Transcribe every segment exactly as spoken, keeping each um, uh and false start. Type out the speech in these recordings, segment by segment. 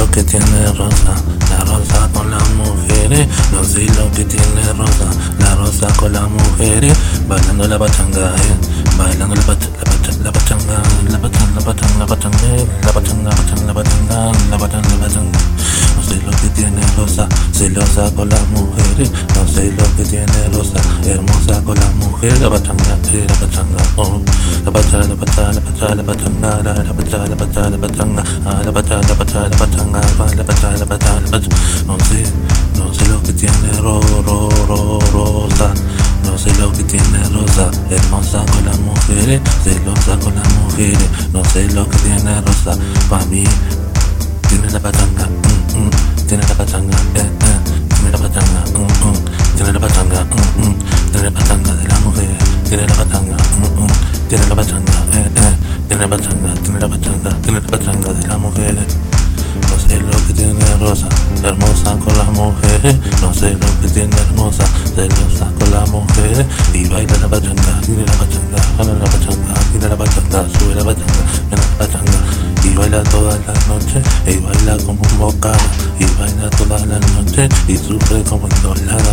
lo que tiene Rosa, la Rosa con las mujeres. No sé lo que tiene Rosa, la Rosa con las mujeres. Bailando la pachanga, eh. Bailando la pachanga, la pachanga, la pachanga, la pachanga, la pachanga, la pachanga, la pachanga, la pachanga, la pachanga, la pachanga. No sé lo que tiene Rosa, celosa con las mujeres. No sé lo que tiene Rosa, hermosa con las mujeres. La pachanga, eh, la pachanga, oh. La pachanga, la pachanga, la pachanga, la pachanga, la pachanga, la pachanga, la pachanga, la pachanga, la pachanga, la pachanga, la pachanga, la pachanga, la pachanga. No sé, no sé lo que tiene ro, ro, ro, Rosa. No sé lo que tiene Rosa, hermosa con las mujeres, celosa con las mujeres. No sé lo que tiene Rosa, pa' mí tiene la pachanga, mm, mm, tiene la pachanga, eh, eh, tiene la pachanga, mm, mm, tiene la pachanga, mm, mm, tiene la pachanga de las mujeres, tiene la pachanga, mm, mm, tiene la pachanga, eh, eh, tiene la pachanga, tiene la pachanga, tiene la pachanga de las mujeres. No sé lo que tiene Rosa, hermosa con las mujeres. No sé lo que tiene hermosa, celosa con las mujeres. Y baila la pachanga, tiene la pachanga, jala la pachanga, tiene la pachanga, sube la pachanga, tiene la pachanga. Y baila todas las noches, y baila como un bocado. Y baila todas las noches, y sufre como un dolada.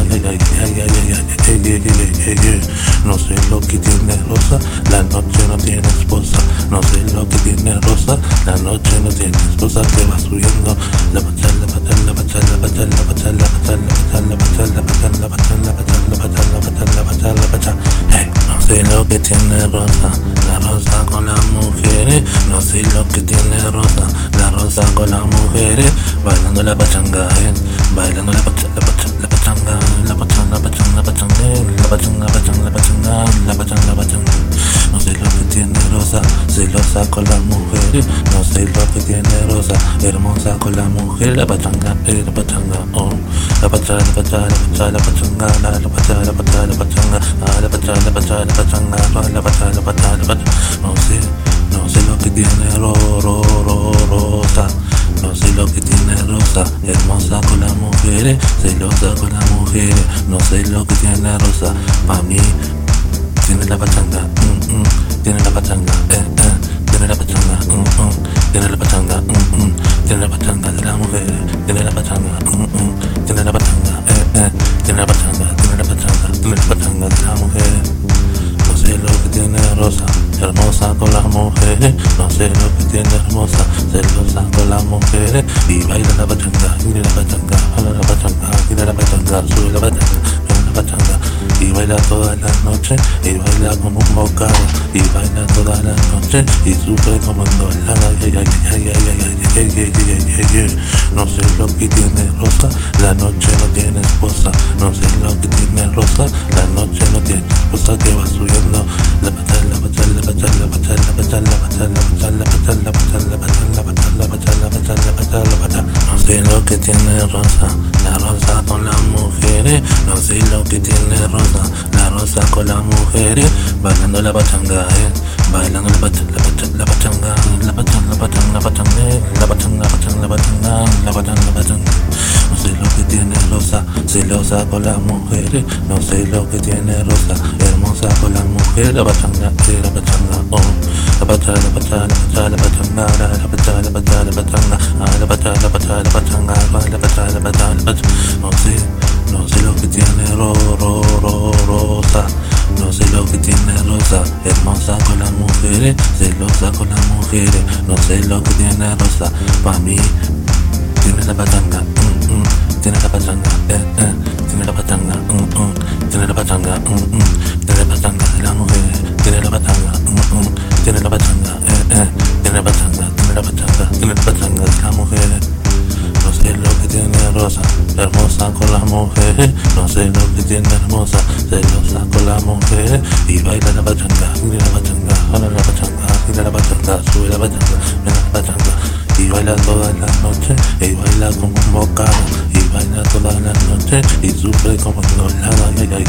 No sé lo que tiene Rosa, la noche no tiene esposa. No sé lo que tiene Rosa, la noche no tiene esposa. Que va subiendo la pachanga, la pachanga, la pachanga, la pachanga, la pachanga, la pachanga, la pachanga, la pachanga, la pachanga, la pachanga, la pachanga, la pachanga, la pachanga, la pachanga. Hey, no sé lo que tiene Rosa, la Rosa con las mujeres. No sé lo que tiene Rosa, la Rosa con las mujeres. Bailando la pachanga, eh. Bailando la pachanga, la pachanga, la pachanga, la pachanga, la pachanga, la pachanga, la pachanga, la pachanga, la pachanga, la pachanga, la pachanga. No sé lo que tiene Rosa, celosa con las mujeres. No sé lo que tiene Rosa, hermosa con las mujeres. La pachanga, eh, la pachanga, oh. La pachanga, la pachanga, la pachanga, la pachanga, la pachanga, la pachanga, la pachanga, la pachanga, la pachanga, la pachanga, la pachanga, la pachanga, la pachanga. No sé, no sé lo que tiene ro, ro, ro, Rosa. No sé lo que tiene Rosa, hermosa con las mujeres, celosa con las mujeres. No sé lo que tiene Rosa, pa' mí tiene la pachanga, mm, mm, tiene la pachanga, eh, eh, tiene la pachanga, mm, mm, tiene la pachanga, mm, mm, tiene la pachanga de las mujeres, tiene la pachanga, mm, mm, tiene la pachanga, eh, eh, tiene la pachanga, tiene la pachanga, tiene la pachanga de las mujeres. No sé lo que tiene Rosa, hermosa con las mujeres. No sé lo que tiene hermosa, celosa con las mujeres. Y baila la pachanga, tiene la pachanga, jala la pachanga, tiene la pachanga, sube la pachanga, tiene la pachanga. Y baila todas las noches, y baila como un bocado. Y baila todas las noches, y sufre como un dolada. No sé lo que tiene Rosa, la noche no tiene esposa. No sé lo que tiene Rosa, la noche no tiene esposa. Que va subiendo la pachanga, la pachanga, la pachanga, la pachanga, la pachanga, la pachanga, la pachanga, la pachanga, la pachanga, la pachanga, la pachanga, la pachanga, la pachanga, la pachanga. No sé lo que tiene Rosa, la Rosa con las mujeres. No sé lo que tiene Rosa, la Rosa con las mujeres. Bailando la pachanga, eh. Bailando la pachanga, la pachanga, la pachanga, la pachanga, la pachanga, la pachanga, la pachanga, la pachanga, la pachanga, la pachanga, la pachanga. No sé lo que tiene Rosa, celosa con las mujeres. No sé lo que tiene Rosa, hermosa con las mujeres. La pachanga, eh, la pachanga, oh. La pachanga, la pachanga, la pachanga, la pachanga, la pachanga, la pachanga, la pachanga, la pachanga, la pachanga, la pachanga, la pachanga, la pachanga. No sé, no sé lo que tiene ro, ro, ro, Rosa. No sé lo que tiene Rosa, hermosa con las mujeres, celosa con las mujeres. No sé lo que tiene Rosa, pa' mí tiene la pachanga, mm, mm, tiene la pachanga, eh, eh, tiene la pachanga, mm, mm, tiene la pachanga, mm, mm, tiene la pachanga de las mujeres, tiene la pachanga, mm, mm, tiene la pachanga, eh, eh, tiene la pachanga, tiene la pachanga, tiene la pachanga de las mujeres. No sé lo que tiene Rosa, hermosa con las mujeres. No sé lo que tiene hermosa, celosa con las mujeres. Y baila la pachanga, mira la pachanga, jala la pachanga, mira la pachanga, sube la pachanga, mira la pachanga. Y baila todas las noches, y baila como un bocado. Y baila todas las noches, y sufre como un dolada.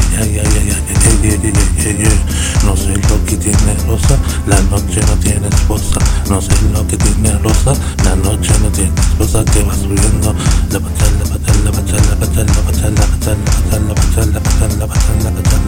No sé lo que tiene Rosa, la noche no tiene esposa. No sé lo que tiene Rosa, la noche no tiene esposa. Que va subiendo la pachanga, la pachanga, la pachanga, la pachanga, la pachanga, la pachanga, la pachanga, la pachanga, la pachanga, la pachanga.